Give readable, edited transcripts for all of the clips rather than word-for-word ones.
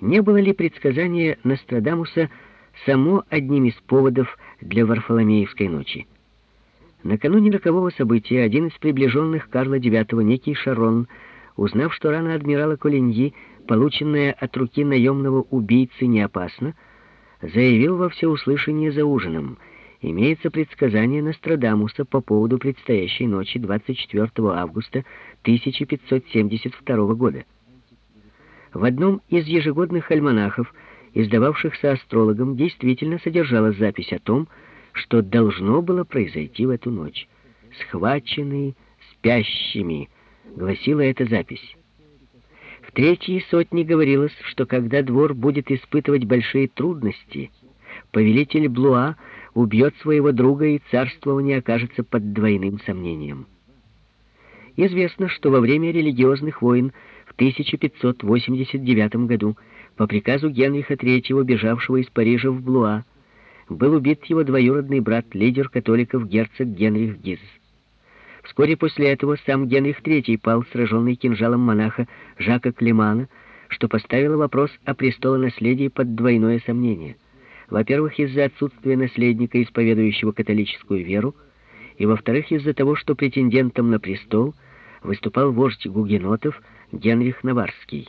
Не было ли предсказание Нострадамуса само одним из поводов для Варфоломеевской ночи? Накануне рокового события один из приближенных Карла IX, некий Шарон, узнав, что рана адмирала Колиньи, полученная от руки наемного убийцы, не опасна, заявил во всеуслышание за ужином: имеется предсказание Нострадамуса по поводу предстоящей ночи 24 августа 1572 года. В одном из ежегодных альманахов, издававшихся астрологом, действительно содержалась запись о том, что должно было произойти в эту ночь. «Схвачены спящими», — гласила эта запись. В третьей сотне говорилось, что когда двор будет испытывать большие трудности, повелитель Блуа убьет своего друга, и царствование окажется под двойным сомнением. Известно, что во время религиозных войн в 1589 году по приказу Генриха III, бежавшего из Парижа в Блуа, был убит его двоюродный брат, лидер католиков, герцог Генрих Гиз. Вскоре после этого сам Генрих III пал, сраженный кинжалом монаха Жака Климана, что поставило вопрос о престолонаследии под двойное сомнение. Во-первых, из-за отсутствия наследника, исповедующего католическую веру, и, во-вторых, из-за того, что претендентом на престол выступал вождь гугенотов Генрих Наварский.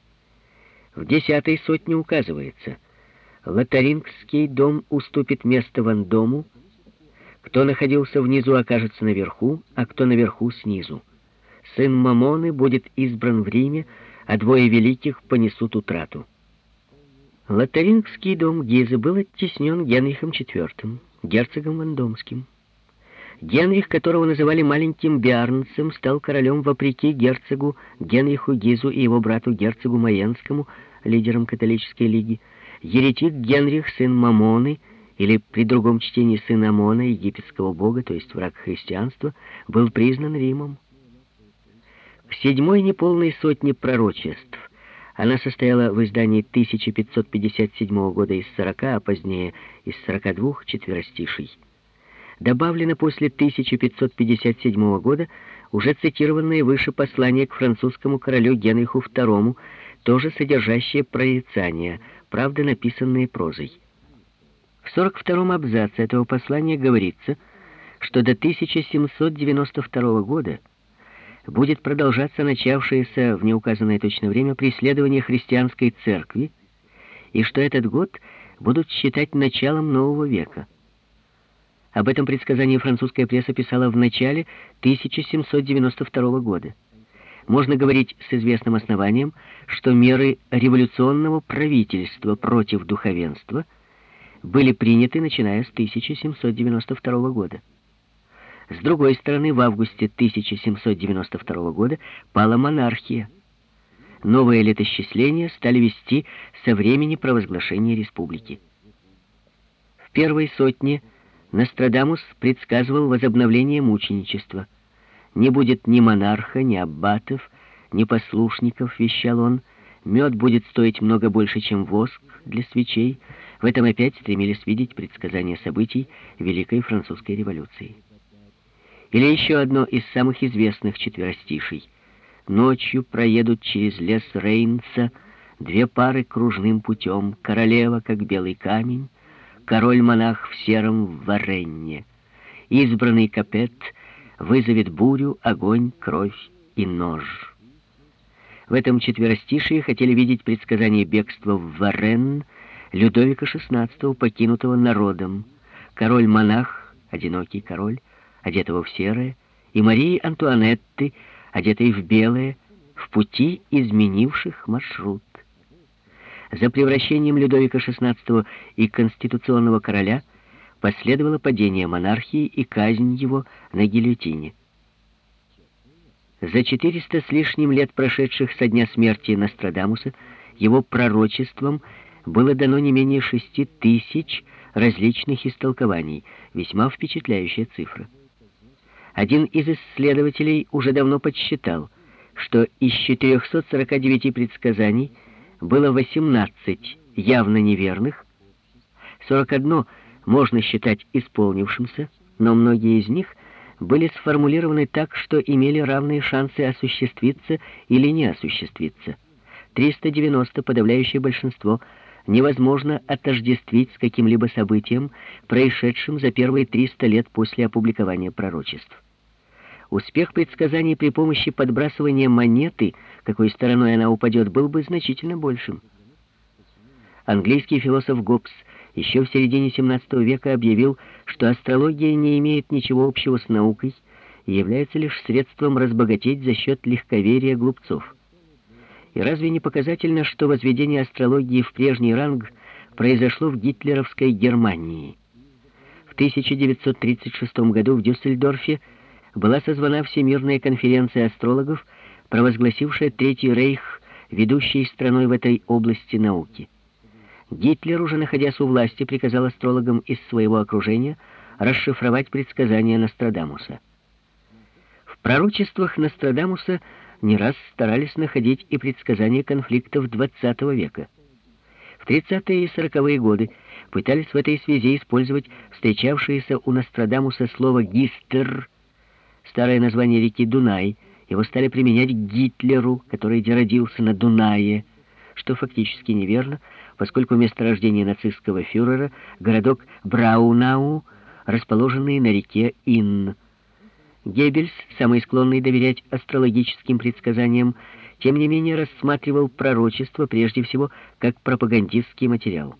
В 10-й сотне указывается: Лотарингский дом уступит место Вандому, кто находился внизу, окажется наверху, а кто наверху — снизу. Сын Мамоны будет избран в Риме, а двое великих понесут утрату. Лотарингский дом Гизы был оттеснен Генрихом IV, герцогом Вандомским. Генрих, которого называли маленьким Биарнцем, стал королем вопреки герцогу Генриху Гизу и его брату герцогу Майенскому, лидерам католической лиги. Еретик Генрих, сын Мамоны, или при другом чтении сын Амона, египетского бога, то есть враг христианства, был признан Римом. В 7-й неполной сотне пророчеств, она состояла в издании 1557 года из 40, а позднее из 42 четверостиший, добавлено после 1557 года уже цитированное выше послание к французскому королю Генриху II, тоже содержащее прорицания, правда, написанные прозой. В 42-м абзаце этого послания говорится, что до 1792 года будет продолжаться начавшееся в неуказанное точно время преследование христианской церкви, и что этот год будут считать началом нового века. Об этом предсказании французская пресса писала в начале 1792 года. Можно говорить с известным основанием, что меры революционного правительства против духовенства были приняты, начиная с 1792 года. С другой стороны, в августе 1792 года пала монархия. Новые летосчисления стали вести со времени провозглашения республики. В первой сотне Нострадамус предсказывал возобновление мученичества. «Не будет ни монарха, ни аббатов, ни послушников», — вещал он. «Мед будет стоить много больше, чем воск для свечей». В этом опять стремились видеть предсказания событий Великой Французской революции. Или еще одно из самых известных четверостиший. «Ночью проедут через лес Рейнса две пары кружным путем, королева, как белый камень, король-монах в сером варенье. Избранный Капет вызовет бурю, огонь, кровь и нож». В этом четверостишии хотели видеть предсказание бегства в Варенн Людовика XVI, покинутого народом, король-монах, одинокий король, одетого в серое, и Марии Антуанетты, одетой в белое, в пути изменивших маршрут. За превращением Людовика XVI и конституционного короля последовало падение монархии и казнь его на гильотине. За 400 с лишним лет, прошедших со дня смерти Нострадамуса, его пророчеством было дано не менее 6000 различных истолкований, весьма впечатляющая цифра. Один из исследователей уже давно подсчитал, что из 449 предсказаний было 18 явно неверных, 41 можно считать исполнившимся, но многие из них были сформулированы так, что имели равные шансы осуществиться или не осуществиться. 390, подавляющее большинство, невозможно отождествить с каким-либо событием, происшедшим за первые 300 лет после опубликования пророчеств. Успех предсказаний при помощи подбрасывания монеты, какой стороной она упадет, был бы значительно большим. Английский философ Гоббс еще в середине XVII века объявил, что астрология не имеет ничего общего с наукой и является лишь средством разбогатеть за счет легковерия глупцов. И разве не показательно, что возведение астрологии в прежний ранг произошло в гитлеровской Германии? В 1936 году в Дюссельдорфе была созвана Всемирная конференция астрологов, провозгласившая Третий Рейх ведущей страной в этой области науки. Гитлер, уже находясь у власти, приказал астрологам из своего окружения расшифровать предсказания Нострадамуса. В пророчествах Нострадамуса не раз старались находить и предсказания конфликтов XX века. В 30-е и 40-е годы пытались в этой связи использовать встречавшееся у Нострадамуса слово «гистер», старое название реки Дунай. Его стали применять к Гитлеру, который родился на Дунае, что фактически неверно, поскольку место рождения нацистского фюрера — городок Браунау, расположенный на реке Инн. Геббельс, самый склонный доверять астрологическим предсказаниям, тем не менее рассматривал пророчество прежде всего как пропагандистский материал.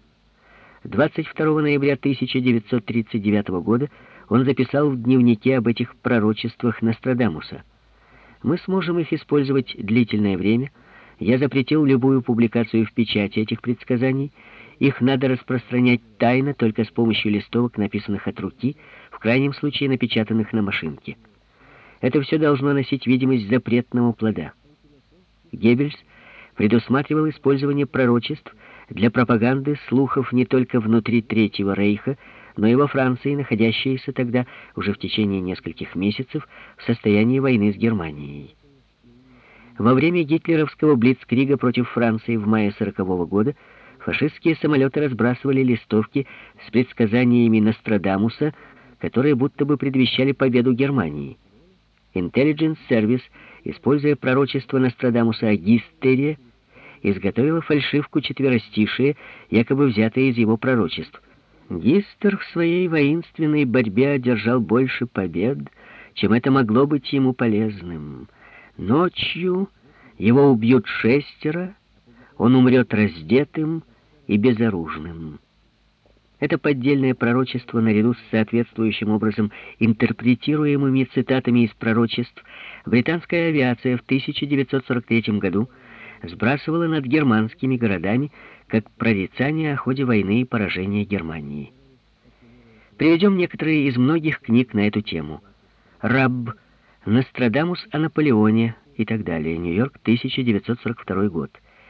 22 ноября 1939 года он записал в дневнике об этих пророчествах Нострадамуса: «Мы сможем их использовать длительное время. Я запретил любую публикацию в печати этих предсказаний. Их надо распространять тайно, только с помощью листовок, написанных от руки, в крайнем случае напечатанных на машинке. Это все должно носить видимость запретного плода». Геббельс предусматривал использование пророчеств для пропаганды слухов не только внутри Третьего Рейха, но и во Франции, находящейся тогда уже в течение нескольких месяцев в состоянии войны с Германией. Во время гитлеровского блицкрига против Франции в мае 1940 года фашистские самолеты разбрасывали листовки с предсказаниями Нострадамуса, которые будто бы предвещали победу Германии. Intelligence Service, используя пророчество Нострадамуса о Гистере, изготовила фальшивку четверостишие, якобы взятое из его пророчеств. Гистер в своей воинственной борьбе одержал больше побед, чем это могло быть ему полезным. Ночью его убьют 6, он умрет раздетым и безоружным. Это поддельное пророчество, наряду с соответствующим образом интерпретируемыми цитатами из пророчеств, британская авиация в 1943 году сбрасывала над германскими городами как прорицание о ходе войны и поражения Германии. Приведем некоторые из многих книг на эту тему. Рабб, Нострадамус о Наполеоне и так далее. Нью-Йорк, 1942 год.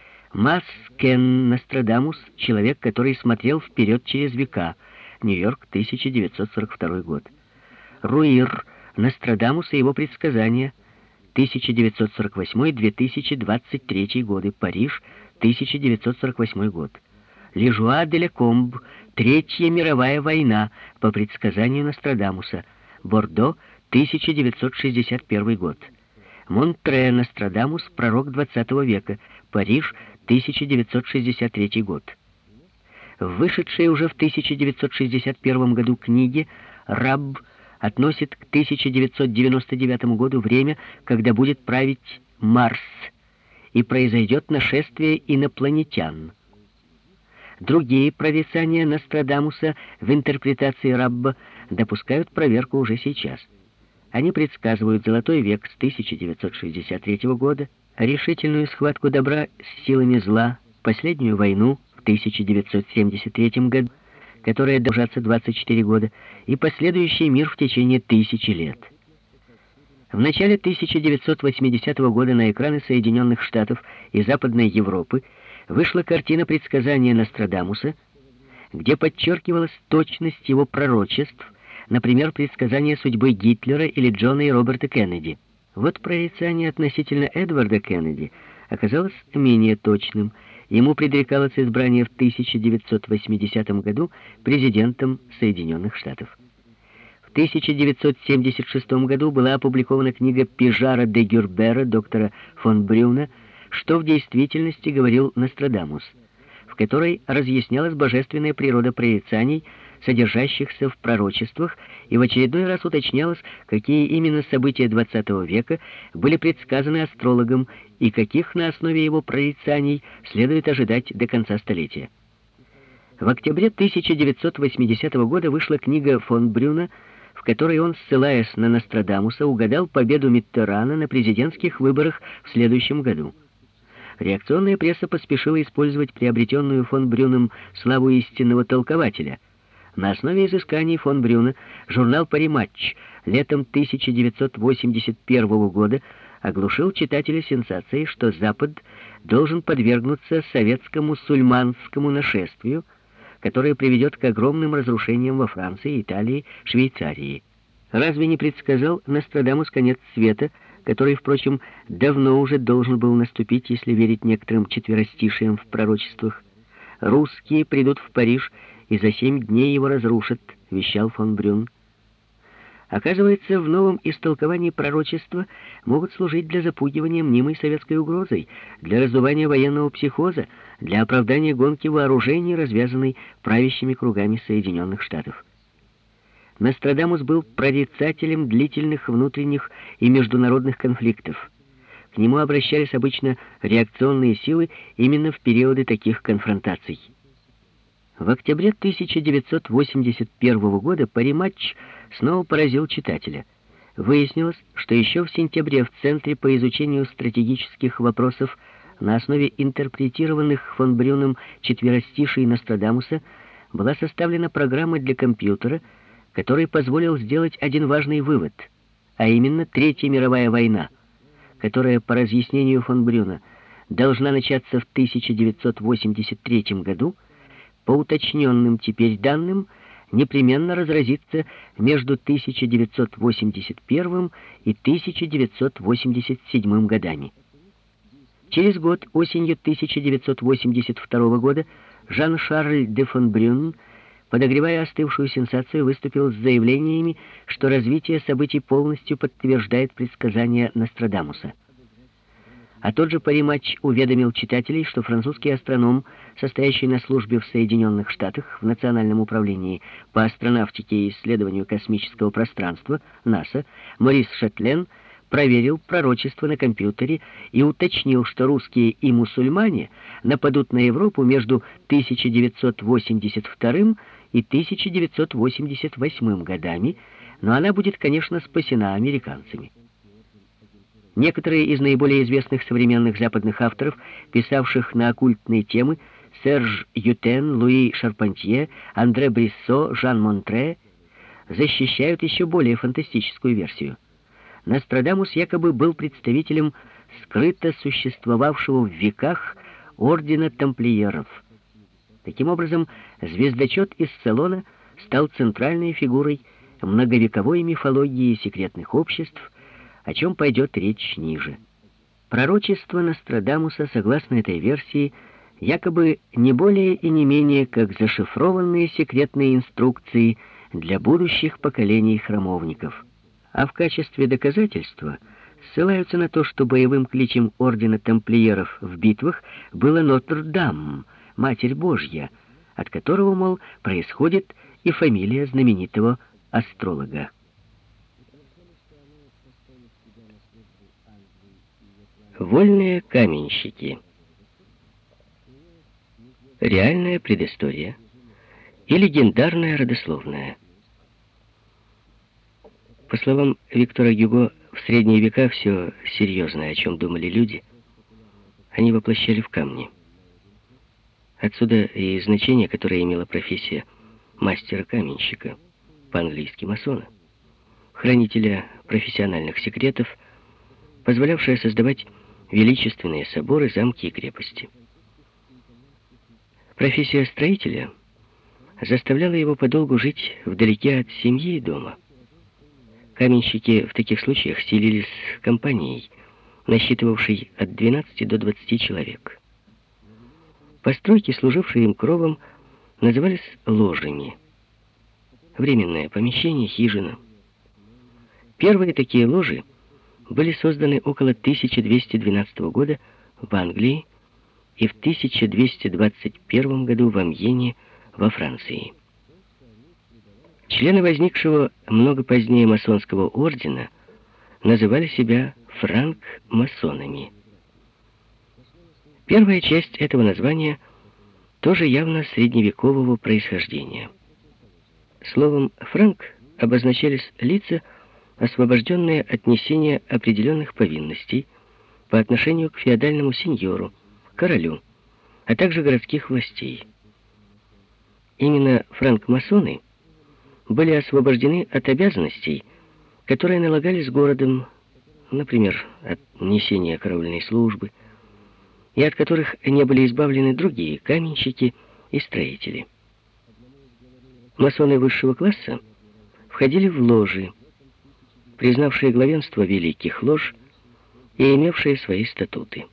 Маскен, Нострадамус, человек, который смотрел вперед через века. Нью-Йорк, 1942 год. Руир, Нострадамус и его предсказания. 1948-2023 годы. Париж, 1948 год. Лежуа де Лекомб, Третья мировая война, по предсказанию Нострадамуса. Бордо, 1961 год. Монтре, Нострадамус, пророк XX века. Париж, 1963 год. В вышедшей уже в 1961 году книге Рабб относит к 1999 году время, когда будет править Марс, и произойдет нашествие инопланетян. Другие прорицания Нострадамуса в интерпретации Рабба допускают проверку уже сейчас. Они предсказывают Золотой век с 1963 года, решительную схватку добра с силами зла, последнюю войну в 1973 году, которая должится 24 года, и последующий мир в течение 1000 лет. В начале 1980 года на экраны Соединенных Штатов и Западной Европы вышла картина предсказания Нострадамуса, где подчеркивалась точность его пророчеств, например, предсказание судьбы Гитлера или Джона и Роберта Кеннеди. Вот прорицание относительно Эдварда Кеннеди оказалось менее точным. Ему предрекалось избрание в 1980 году президентом Соединенных Штатов. В 1976 году была опубликована книга Пижара де Гюрбера, доктора фон Брюна, что в действительности говорил Нострадамус, в которой разъяснялась божественная природа прорицаний, содержащихся в пророчествах, и в очередной раз уточнялось, какие именно события XX века были предсказаны астрологом и каких на основе его прорицаний следует ожидать до конца столетия. В октябре 1980 года вышла книга фон Брюна, в которой он, ссылаясь на Нострадамуса, угадал победу Миттерана на президентских выборах в следующем году. Реакционная пресса поспешила использовать приобретенную фон Брюном славу истинного толкователя. На основе изысканий фон Брюна журнал «Пари-матч» летом 1981 года оглушил читателя сенсацией, что Запад должен подвергнуться советско-мусульманскому нашествию, которое приведет к огромным разрушениям во Франции, Италии, Швейцарии. Разве не предсказал Нострадамус конец света, который, впрочем, давно уже должен был наступить, если верить некоторым четверостишиям в пророчествах? «Русские придут в Париж, и за 7 дней его разрушат», — вещал фон Брюн. Оказывается, в новом истолковании пророчества могут служить для запугивания мнимой советской угрозой, для раздувания военного психоза, для оправдания гонки вооружений, развязанной правящими кругами Соединенных Штатов. Нострадамус был прорицателем длительных внутренних и международных конфликтов. К нему обращались обычно реакционные силы именно в периоды таких конфронтаций. В октябре 1981 года «Пари-матч» снова поразил читателя. Выяснилось, что еще в сентябре в Центре по изучению стратегических вопросов на основе интерпретированных фон Брюном четверостиший Нострадамуса была составлена программа для компьютера, который позволил сделать один важный вывод, а именно Третья мировая война, которая, по разъяснению фон Брюна, должна начаться в 1983 году, по уточненным теперь данным, непременно разразится между 1981 и 1987 годами. Через год, осенью 1982 года, Жан-Шарль де фон Брюн, подогревая остывшую сенсацию, выступил с заявлениями, что развитие событий полностью подтверждает предсказания Нострадамуса. А тот же Пари-матч уведомил читателей, что французский астроном, состоящий на службе в Соединенных Штатах в Национальном управлении по астронавтике и исследованию космического пространства, НАСА, Морис Шатлен, проверил пророчество на компьютере и уточнил, что русские и мусульмане нападут на Европу между 1982 и 1988 годами, но она будет, конечно, спасена американцами. Некоторые из наиболее известных современных западных авторов, писавших на оккультные темы, Серж Ютен, Луи Шарпантье, Андре Бриссо, Жан Монтре, защищают еще более фантастическую версию. Нострадамус якобы был представителем скрыто существовавшего в веках ордена тамплиеров. Таким образом, звездочет из Салона стал центральной фигурой многовековой мифологии секретных обществ, о чем пойдет речь ниже. Пророчество Нострадамуса, согласно этой версии, якобы не более и не менее как зашифрованные секретные инструкции для будущих поколений храмовников. А в качестве доказательства ссылаются на то, что боевым кличем ордена тамплиеров в битвах было Нотр-Дам, Матерь Божья, от которого, мол, происходит и фамилия знаменитого астролога. Вольные каменщики. Реальная предыстория и легендарная родословная. По словам Виктора Гюго, в средние века все серьезное, о чем думали люди, они воплощали в камни. Отсюда и значение, которое имела профессия мастера-каменщика, по-английски масона, хранителя профессиональных секретов, позволявшая создавать величественные соборы, замки и крепости. Профессия строителя заставляла его подолгу жить вдалеке от семьи и дома. Каменщики в таких случаях селились компанией, насчитывавшей от 12 до 20 человек. Постройки, служившие им кровом, назывались ложами. Временное помещение, хижина. Первые такие ложи были созданы около 1212 года в Англии и в 1221 году в Амьене во Франции. Члены возникшего много позднее масонского ордена называли себя франк-масонами. Первая часть этого названия тоже явно средневекового происхождения. Словом «франк» обозначались лица, освобожденные от несения определенных повинностей по отношению к феодальному сеньору, королю, а также городских властей. Именно франк-масоны были освобождены от обязанностей, которые налагались городом, например, от несения караульной службы, и от которых не были избавлены другие каменщики и строители. Масоны высшего класса входили в ложи, признавшие главенство великих лож и имевшие свои статуты.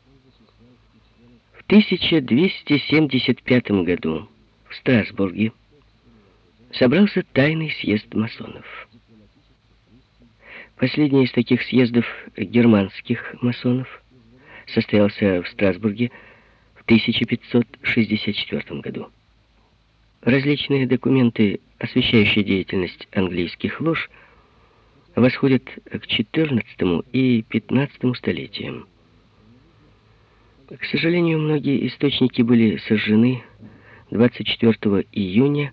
В 1275 году в Страсбурге собрался тайный съезд масонов. Последний из таких съездов германских масонов состоялся в Страсбурге в 1564 году. Различные документы, освещающие деятельность английских лож, восходят к XIV и XV столетиям. К сожалению, многие источники были сожжены 24 июня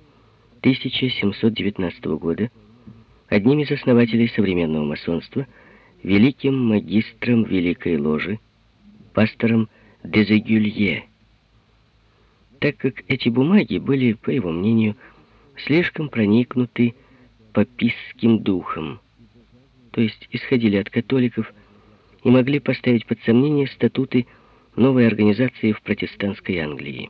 1719 года одним из основателей современного масонства, великим магистром Великой Ложи, пастором Дезегюлье, так как эти бумаги были, по его мнению, слишком проникнуты папистским духом, то есть исходили от католиков и могли поставить под сомнение статуты новой организации в протестантской Англии.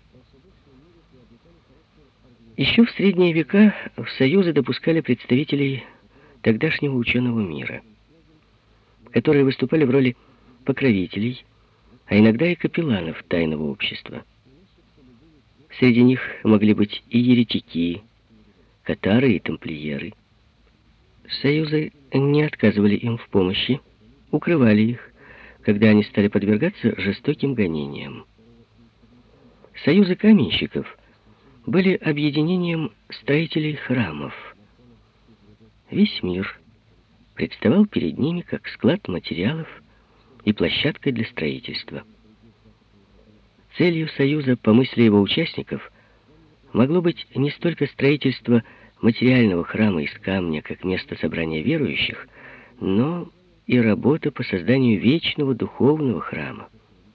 Еще в средние века в союзы допускали представителей тогдашнего ученого мира, которые выступали в роли покровителей, а иногда и капелланов тайного общества. Среди них могли быть и еретики, катары и тамплиеры. Союзы не отказывали им в помощи, укрывали их, когда они стали подвергаться жестоким гонениям. Союзы каменщиков были объединением строителей храмов. Весь мир представал перед ними как склад материалов и площадка для строительства. Целью союза, по мысли его участников, могло быть не столько строительство материального храма из камня как место собрания верующих, но и работа по созданию вечного духовного храма.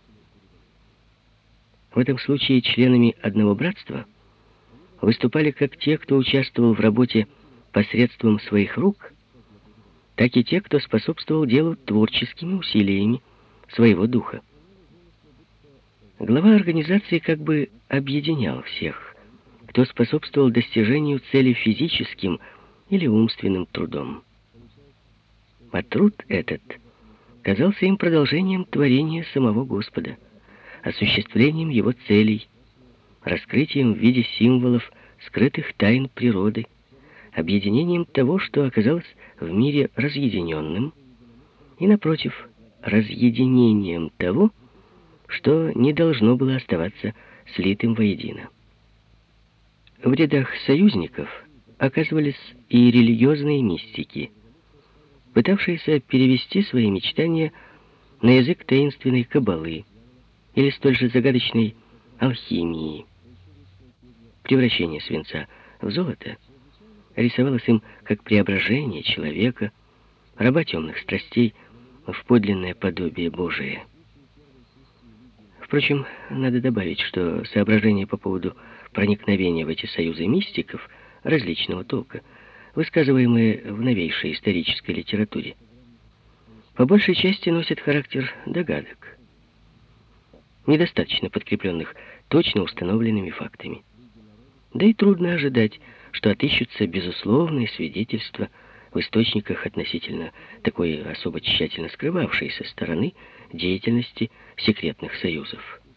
В этом случае членами одного братства выступали как те, кто участвовал в работе посредством своих рук, так и те, кто способствовал делу творческими усилиями своего духа. Глава организации как бы объединял всех, кто способствовал достижению цели физическим или умственным трудом. А труд этот казался им продолжением творения самого Господа, осуществлением его целей, раскрытием в виде символов скрытых тайн природы, объединением того, что оказалось в мире разъединенным, и, напротив, разъединением того, что не должно было оставаться слитым воедино. В рядах союзников оказывались и религиозные мистики, пытавшиеся перевести свои мечтания на язык таинственной каббалы или столь же загадочной алхимии. Превращение свинца в золото рисовалось им как преображение человека, раба темных страстей, в подлинное подобие Божие. Впрочем, надо добавить, что соображения по поводу проникновения в эти союзы мистиков различного толка, высказываемые в новейшей исторической литературе, по большей части носят характер догадок, недостаточно подкрепленных точно установленными фактами. Да и трудно ожидать, что отыщутся безусловные свидетельства в источниках относительно такой особо тщательно скрывавшейся стороны деятельности секретных союзов.